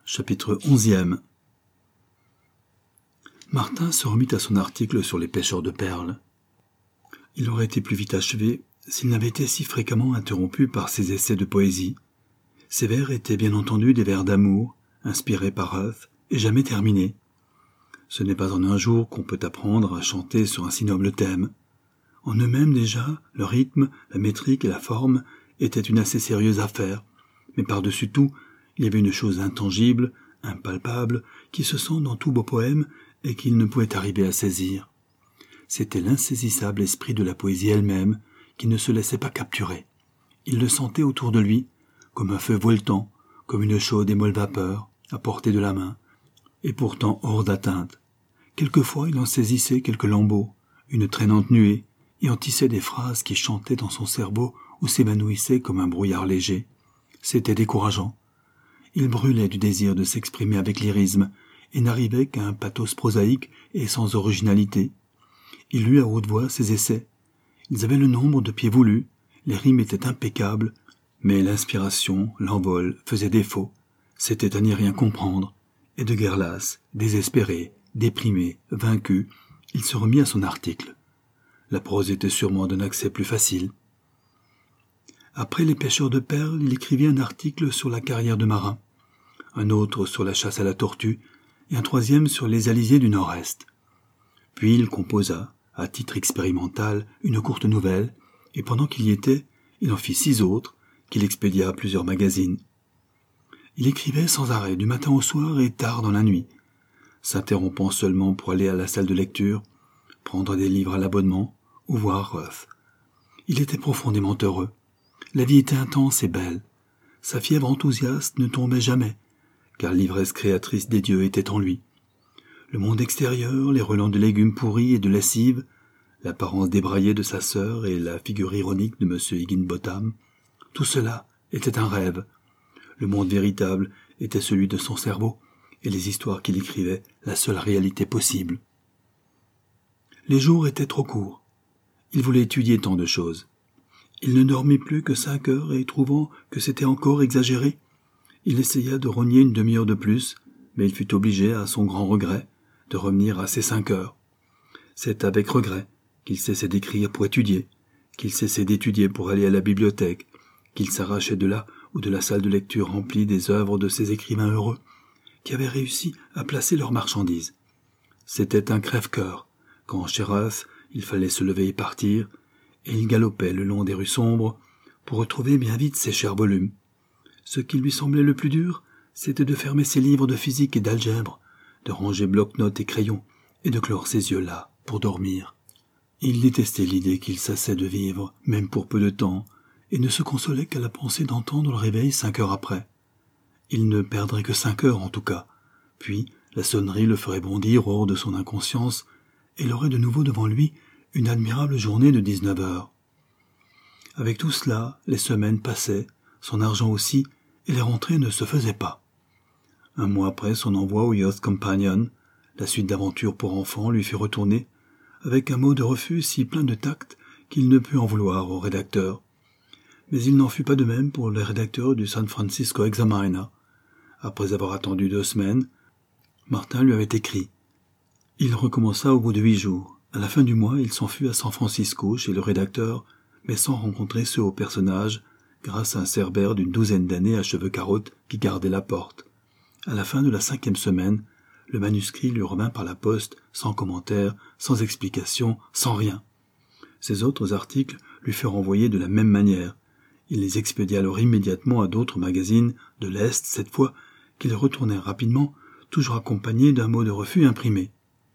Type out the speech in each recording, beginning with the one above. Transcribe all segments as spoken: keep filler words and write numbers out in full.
Chapitre onzième. Martin se remit à son article sur les pêcheurs de perles. Il aurait été plus vite achevé s'il n'avait été si fréquemment interrompu par ses essais de poésie. Ces vers étaient bien entendu des vers d'amour, inspirés par Ruth, et jamais terminés. Ce n'est pas en un jour qu'on peut apprendre à chanter sur un si noble thème. En eux-mêmes déjà, le rythme, la métrique et la forme étaient une assez sérieuse affaire, mais par-dessus tout, il y avait une chose intangible, impalpable, qui se sent dans tout beau poème et qu'il ne pouvait arriver à saisir. C'était l'insaisissable esprit de la poésie elle-même, qui ne se laissait pas capturer. Il le sentait autour de lui, comme un feu voltant, comme une chaude et molle vapeur, à portée de la main, et pourtant hors d'atteinte. Quelquefois il en saisissait quelques lambeaux, une traînante nuée, et en tissait des phrases qui chantaient dans son cerveau ou s'évanouissaient comme un brouillard léger. C'était décourageant. Il brûlait du désir de s'exprimer avec lyrisme, et n'arrivait qu'à un pathos prosaïque et sans originalité. Il lut à haute voix ses essais. Ils avaient le nombre de pieds voulus, les rimes étaient impeccables, mais l'inspiration, l'envol, faisait défaut. C'était à n'y rien comprendre, et de guerre lasse, désespéré, déprimé, vaincu, il se remit à son article. La prose était sûrement d'un accès plus facile. Après les pêcheurs de perles, il écrivit un article sur la carrière de marin, un autre sur la chasse à la tortue, et un troisième sur les alisiers du Nord-Est. Puis il composa, à titre expérimental, une courte nouvelle, et pendant qu'il y était, il en fit six autres, qu'il expédia à plusieurs magazines. Il écrivait sans arrêt, du matin au soir et tard dans la nuit, s'interrompant seulement pour aller à la salle de lecture, prendre des livres à l'abonnement, ou voir Ruth. Il était profondément heureux. La vie était intense et belle. Sa fièvre enthousiaste ne tombait jamais, car l'ivresse créatrice des dieux était en lui. Le monde extérieur, les relents de légumes pourris et de lessive, l'apparence débraillée de sa sœur et la figure ironique de M. Higginbotham, tout cela était un rêve. Le monde véritable était celui de son cerveau, et les histoires qu'il écrivait la seule réalité possible. Les jours étaient trop courts. Il voulait étudier tant de choses. Il ne dormit plus que cinq heures et, trouvant que c'était encore exagéré, il essaya de rogner une demi-heure de plus, mais il fut obligé, à son grand regret, de revenir à ses cinq heures. C'est avec regret qu'il cessait d'écrire pour étudier, qu'il cessait d'étudier pour aller à la bibliothèque, qu'il s'arrachait de là ou de la salle de lecture remplie des œuvres de ces écrivains heureux, qui avaient réussi à placer leurs marchandises. C'était un crève-cœur, quand chez Ruth, il fallait se lever et partir, et il galopait le long des rues sombres pour retrouver bien vite ses chers volumes. Ce qui lui semblait le plus dur, c'était de fermer ses livres de physique et d'algèbre, de ranger bloc-notes et crayons, et de clore ses yeux là, pour dormir. Il détestait l'idée qu'il cessait de vivre, même pour peu de temps, et ne se consolait qu'à la pensée d'entendre le réveil cinq heures après. Il ne perdrait que cinq heures en tout cas, puis la sonnerie le ferait bondir hors de son inconscience, et il aurait de nouveau devant lui une admirable journée de dix-neuf heures. Avec tout cela, les semaines passaient, son argent aussi, et les rentrées ne se faisaient pas. Un mois après son envoi au Youth Companion, la suite d'aventures pour enfants lui fit retourner, avec un mot de refus si plein de tact qu'il ne put en vouloir au rédacteur. Mais il n'en fut pas de même pour le rédacteur du San Francisco Examiner. Après avoir attendu deux semaines, Martin lui avait écrit. Il recommença au bout de huit jours. À la fin du mois, il s'en fut à San Francisco chez le rédacteur, mais sans rencontrer ce haut personnage, grâce à un cerbère d'une douzaine d'années à cheveux carottes qui gardait la porte. À la fin de la cinquième semaine, le manuscrit lui revint par la poste, sans commentaire, sans explication, sans rien. Ses autres articles lui furent envoyés de la même manière. Il les expédia alors immédiatement à d'autres magazines, de l'Est cette fois, qui les retournèrent rapidement, toujours accompagnés d'un mot de refus imprimé.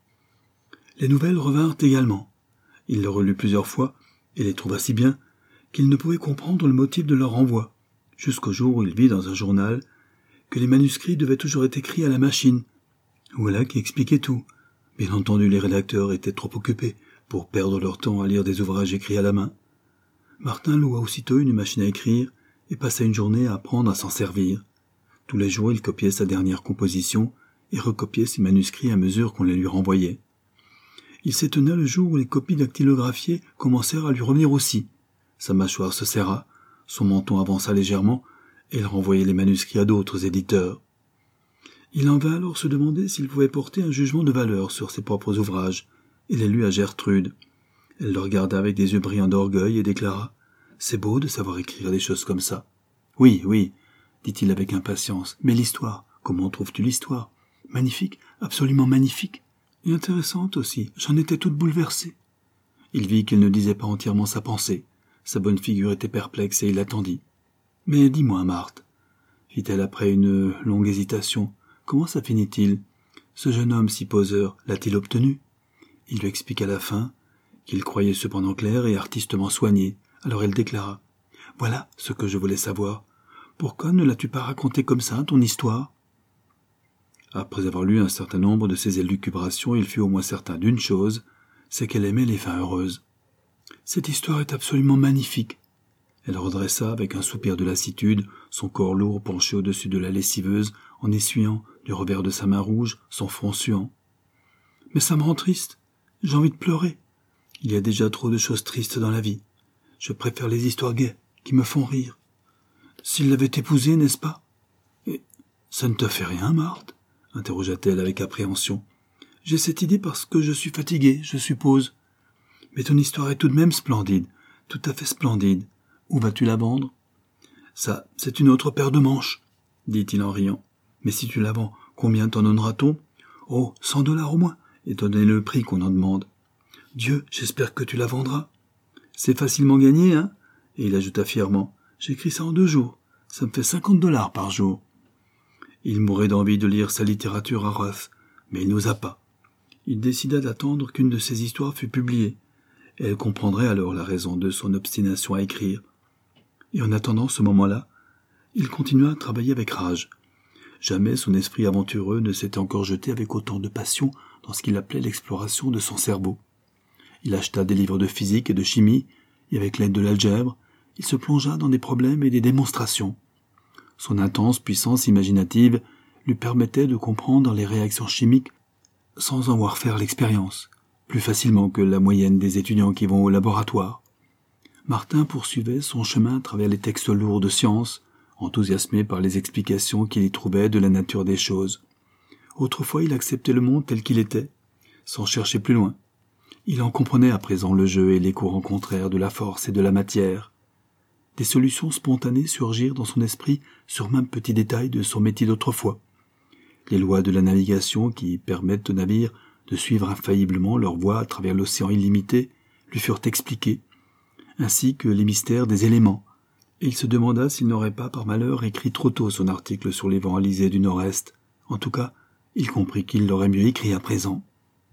Les nouvelles revinrent également. Il les relut plusieurs fois, et les trouva si bien, qu'il ne pouvait comprendre le motif de leur renvoi, jusqu'au jour où il vit dans un journal que les manuscrits devaient toujours être écrits à la machine. Voilà qui expliquait tout. Bien entendu, les rédacteurs étaient trop occupés pour perdre leur temps à lire des ouvrages écrits à la main. Martin loua aussitôt une machine à écrire et passa une journée à apprendre à s'en servir. Tous les jours, il copiait sa dernière composition et recopiait ses manuscrits à mesure qu'on les lui renvoyait. Il s'étonna le jour où les copies dactylographiées commencèrent à lui revenir aussi. Sa mâchoire se serra, son menton avança légèrement, et il renvoyait les manuscrits à d'autres éditeurs. Il en vint alors se demander s'il pouvait porter un jugement de valeur sur ses propres ouvrages, et les lut à Gertrude. Elle le regarda avec des yeux brillants d'orgueil et déclara « C'est beau de savoir écrire des choses comme ça. »« Oui, oui, dit-il avec impatience, mais l'histoire, comment trouves-tu l'histoire ? Magnifique, absolument magnifique. Et intéressante aussi, j'en étais toute bouleversée. » Il vit qu'il ne disait pas entièrement sa pensée. Sa bonne figure était perplexe et il attendit. « Mais dis-moi, Marthe, fit-elle après une longue hésitation, comment ça finit-il ? Ce jeune homme si poseur, l'a-t-il obtenu ? Il lui expliqua la fin, qu'il croyait cependant claire et artistement soignée. Alors elle déclara « Voilà ce que je voulais savoir. Pourquoi ne l'as-tu pas raconté comme ça, ton histoire ?» Après avoir lu un certain nombre de ses élucubrations, il fut au moins certain d'une chose, c'est qu'elle aimait les fins heureuses. « Cette histoire est absolument magnifique. » Elle redressa, avec un soupir de lassitude, son corps lourd penché au-dessus de la lessiveuse, en essuyant, du revers de sa main rouge, son front suant. « Mais ça me rend triste. J'ai envie de pleurer. Il y a déjà trop de choses tristes dans la vie. Je préfère les histoires gaies, qui me font rire. S'il l'avait épousée, n'est-ce pas ? Et ça ne te fait rien, Marthe ? Interrogea-t-elle avec appréhension. J'ai cette idée parce que je suis fatiguée, je suppose. Mais ton histoire est tout de même splendide, tout à fait splendide. Où vas-tu la vendre ? Ça, c'est une autre paire de manches, dit-il en riant. Mais si tu la vends, combien t'en donnera-t-on ? Oh, cent dollars au moins, étant donné le prix qu'on en demande. Dieu, j'espère que tu la vendras. C'est facilement gagné, hein ? Et il ajouta fièrement. J'écris ça en deux jours. Ça me fait cinquante dollars par jour. Il mourait d'envie de lire sa littérature à Ruff, mais il n'osa pas. Il décida d'attendre qu'une de ses histoires fût publiée. Elle comprendrait alors la raison de son obstination à écrire. Et en attendant ce moment-là, il continua à travailler avec rage. Jamais son esprit aventureux ne s'était encore jeté avec autant de passion dans ce qu'il appelait l'exploration de son cerveau. Il acheta des livres de physique et de chimie, et avec l'aide de l'algèbre, il se plongea dans des problèmes et des démonstrations. Son intense puissance imaginative lui permettait de comprendre les réactions chimiques sans en voir faire l'expérience, plus facilement que la moyenne des étudiants qui vont au laboratoire. Martin poursuivait son chemin à travers les textes lourds de science, enthousiasmé par les explications qu'il y trouvait de la nature des choses. Autrefois, il acceptait le monde tel qu'il était, sans chercher plus loin. Il en comprenait à présent le jeu et les courants contraires de la force et de la matière. Des solutions spontanées surgirent dans son esprit sur même petit détail de son métier d'autrefois. Les lois de la navigation qui permettent aux navires de suivre infailliblement leur voie à travers l'océan illimité lui furent expliquées, ainsi que les mystères des éléments, et il se demanda s'il n'aurait pas par malheur écrit trop tôt son article sur les vents alizés du nord-est. En tout cas, il comprit qu'il l'aurait mieux écrit à présent.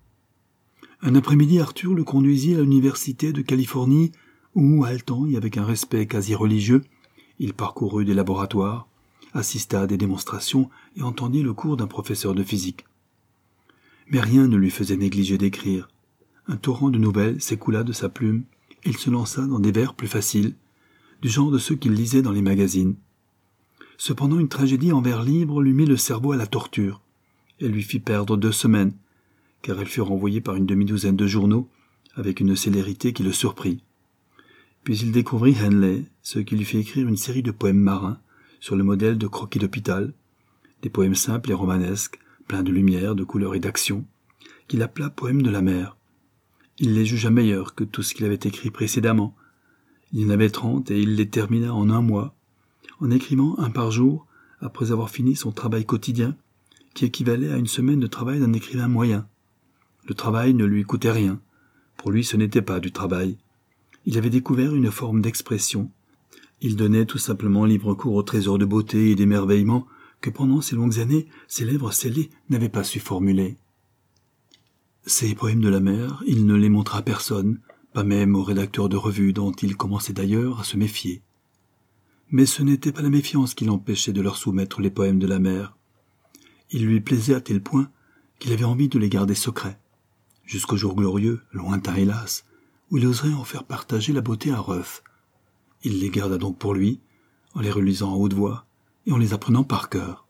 Un après-midi, Arthur le conduisit à l'université de Californie, où, haletant et avec un respect quasi religieux, il parcourut des laboratoires, assista à des démonstrations et entendit le cours d'un professeur de physique. Mais rien ne lui faisait négliger d'écrire. Un torrent de nouvelles s'écoula de sa plume, et il se lança dans des vers plus faciles, du genre de ceux qu'il lisait dans les magazines. Cependant, une tragédie en vers libres lui mit le cerveau à la torture. Elle lui fit perdre deux semaines, car elle fut renvoyée par une demi-douzaine de journaux, avec une célérité qui le surprit. Puis il découvrit Henley, ce qui lui fit écrire une série de poèmes marins, sur le modèle de croquis d'hôpital, des poèmes simples et romanesques, pleins de lumière, de couleurs et d'action, qu'il appela poèmes de la mer. Il les jugea meilleurs que tout ce qu'il avait écrit précédemment. Il y en avait trente et il les termina en un mois, en écrivant un par jour, après avoir fini son travail quotidien, qui équivalait à une semaine de travail d'un écrivain moyen. Le travail ne lui coûtait rien. Pour lui, ce n'était pas du travail. Il avait découvert une forme d'expression. Il donnait tout simplement libre cours au trésor de beauté et d'émerveillement que pendant ces longues années, ses lèvres scellées n'avaient pas su formuler. Ces poèmes de la mer, il ne les montra à personne, pas même au rédacteur de revue dont il commençait d'ailleurs à se méfier. Mais ce n'était pas la méfiance qui l'empêchait de leur soumettre les poèmes de la mer. Il lui plaisait à tel point qu'il avait envie de les garder secrets, jusqu'au jour glorieux, lointain hélas, où il oserait en faire partager la beauté à Ruff. Il les garda donc pour lui, en les relisant à haute voix et en les apprenant par cœur.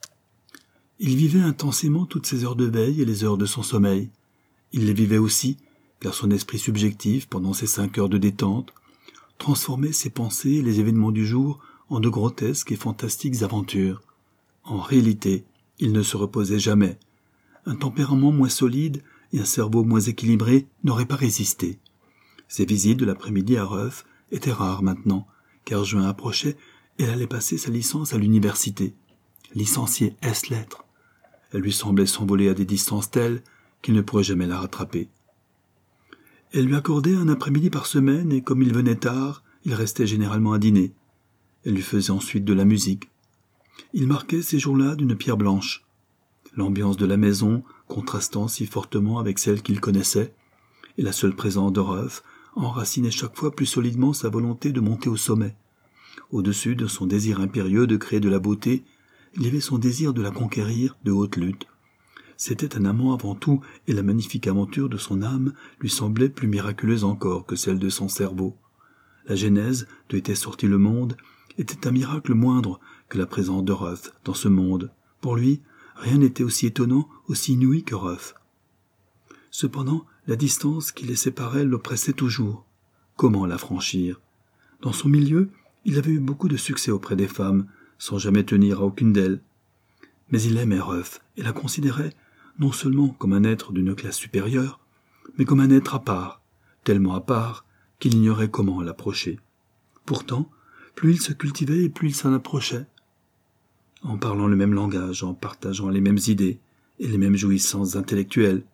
Il vivait intensément toutes ses heures de veille et les heures de son sommeil. Il les vivait aussi, car son esprit subjectif, pendant ces cinq heures de détente, transformait ses pensées et les événements du jour en de grotesques et fantastiques aventures. En réalité, Il ne se reposait jamais. Un tempérament moins solide et un cerveau moins équilibré n'auraient pas résisté. Ses visites de l'après-midi à Ruff étaient rares maintenant, car juin approchait et elle allait passer sa licence à l'université. Licenciée ès-lettres. Elle lui semblait s'envoler à des distances telles qu'il ne pourrait jamais la rattraper. Elle lui accordait un après-midi par semaine et comme il venait tard, il restait généralement à dîner. Elle lui faisait ensuite de la musique. Il marquait ces jours-là d'une pierre blanche. L'ambiance de la maison, contrastant si fortement avec celle qu'il connaissait, et la seule présence de Ruff enracinait chaque fois plus solidement sa volonté de monter au sommet. Au-dessus de son désir impérieux de créer de la beauté, il y avait son désir de la conquérir de haute lutte. C'était un amant avant tout, et la magnifique aventure de son âme lui semblait plus miraculeuse encore que celle de son cerveau. La genèse d'où était sorti le monde était un miracle moindre que la présence de Ruff dans ce monde. Pour lui, rien n'était aussi étonnant, aussi inouï que Ruff. Cependant, la distance qui les séparait l'oppressait toujours. Comment la franchir? Dans son milieu, il avait eu beaucoup de succès auprès des femmes, sans jamais tenir à aucune d'elles. Mais il aimait Ruff et la considérait non seulement comme un être d'une classe supérieure, mais comme un être à part, tellement à part qu'il ignorait comment l'approcher. Pourtant, plus il se cultivait et plus il s'en approchait. En parlant le même langage, en partageant les mêmes idées et les mêmes jouissances intellectuelles.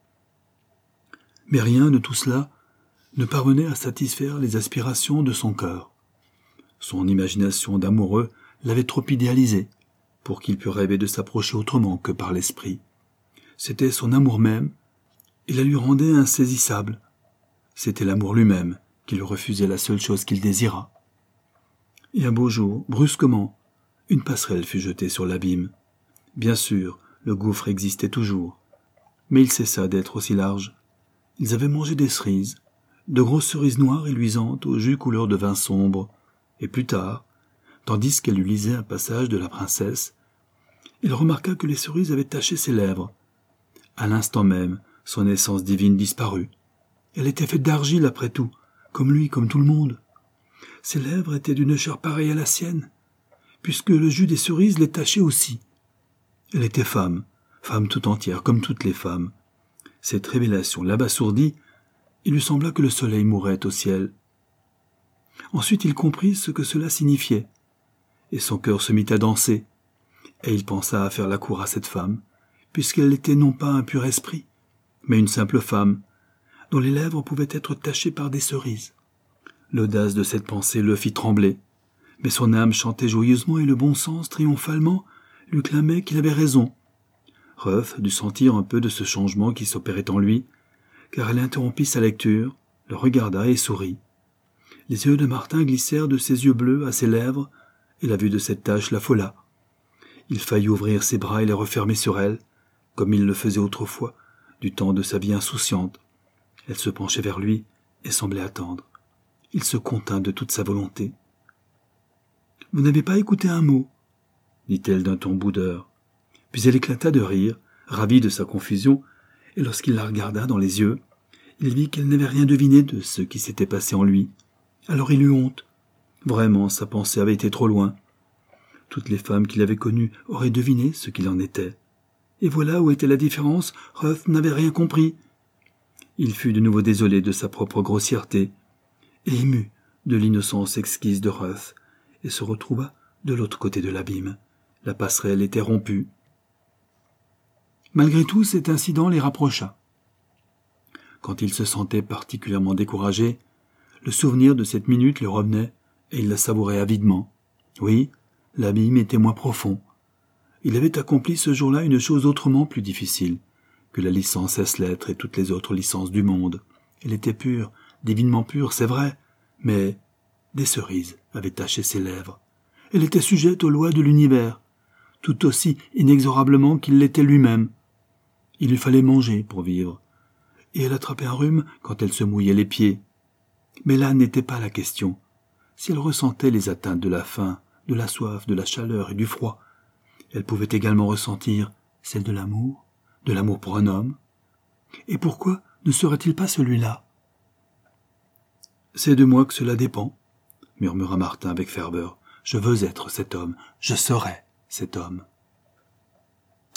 Mais rien de tout cela ne parvenait à satisfaire les aspirations de son cœur. Son imagination d'amoureux l'avait trop idéalisé pour qu'il pût rêver de s'approcher autrement que par l'esprit. C'était son amour même, et la lui rendait insaisissable. C'était l'amour lui-même qui lui refusait la seule chose qu'il désirât. Et un beau jour, brusquement, une passerelle fut jetée sur l'abîme. Bien sûr, le gouffre existait toujours, mais il cessa d'être aussi large. Ils avaient mangé des cerises, de grosses cerises noires et luisantes au jus couleur de vin sombre, et plus tard, tandis qu'elle lui lisait un passage de la princesse, il remarqua que les cerises avaient taché ses lèvres. À l'instant même, son essence divine disparut. Elle était faite d'argile après tout, comme lui, comme tout le monde. Ses lèvres étaient d'une chair pareille à la sienne, puisque le jus des cerises les tachait aussi. Elle était femme, femme tout entière, comme toutes les femmes. Cette révélation l'abasourdit, il lui sembla que le soleil mourait au ciel. Ensuite il comprit ce que cela signifiait, et son cœur se mit à danser, et il pensa à faire la cour à cette femme, puisqu'elle n'était non pas un pur esprit, mais une simple femme, dont les lèvres pouvaient être tachées par des cerises. L'audace de cette pensée le fit trembler, mais son âme chantait joyeusement et le bon sens, triomphalement, lui clamait qu'il avait raison. Ruff dut sentir un peu de ce changement qui s'opérait en lui, car elle interrompit sa lecture, le regarda et sourit. Les yeux de Martin glissèrent de ses yeux bleus à ses lèvres, et la vue de cette tache l'affola. Il faillit ouvrir ses bras et les refermer sur elle, comme il le faisait autrefois, du temps de sa vie insouciante. Elle se penchait vers lui et semblait attendre. Il se contint de toute sa volonté. « Vous n'avez pas écouté un mot ?» dit-elle d'un ton boudeur. Puis elle éclata de rire, ravie de sa confusion, et lorsqu'il la regarda dans les yeux, il vit qu'elle n'avait rien deviné de ce qui s'était passé en lui. Alors il eut honte. Vraiment, sa pensée avait été trop loin. Toutes les femmes qu'il avait connues auraient deviné ce qu'il en était. Et voilà où était la différence, Ruff n'avait rien compris. Il fut de nouveau désolé de sa propre grossièreté, et ému de l'innocence exquise de Ruff, et se retrouva de l'autre côté de l'abîme. La passerelle était rompue. Malgré tout, cet incident les rapprocha. Quand il se sentait particulièrement découragé, le souvenir de cette minute le revenait, et il la savourait avidement. Oui, l'abîme était moins profond. Il avait accompli ce jour-là une chose autrement plus difficile que la licence ès-lettres et toutes les autres licences du monde. Elle était pure, divinement pure, c'est vrai, mais des cerises avaient taché ses lèvres. Elle était sujette aux lois de l'univers, tout aussi inexorablement qu'il l'était lui-même. Il lui fallait manger pour vivre, et elle attrapait un rhume quand elle se mouillait les pieds. Mais là n'était pas la question. Si elle ressentait les atteintes de la faim, de la soif, de la chaleur et du froid, elle pouvait également ressentir celle de l'amour, de l'amour pour un homme. Et pourquoi ne serait-il pas celui-là? « C'est de moi que cela dépend, » murmura Martin avec ferveur. « Je veux être cet homme, je serai cet homme. »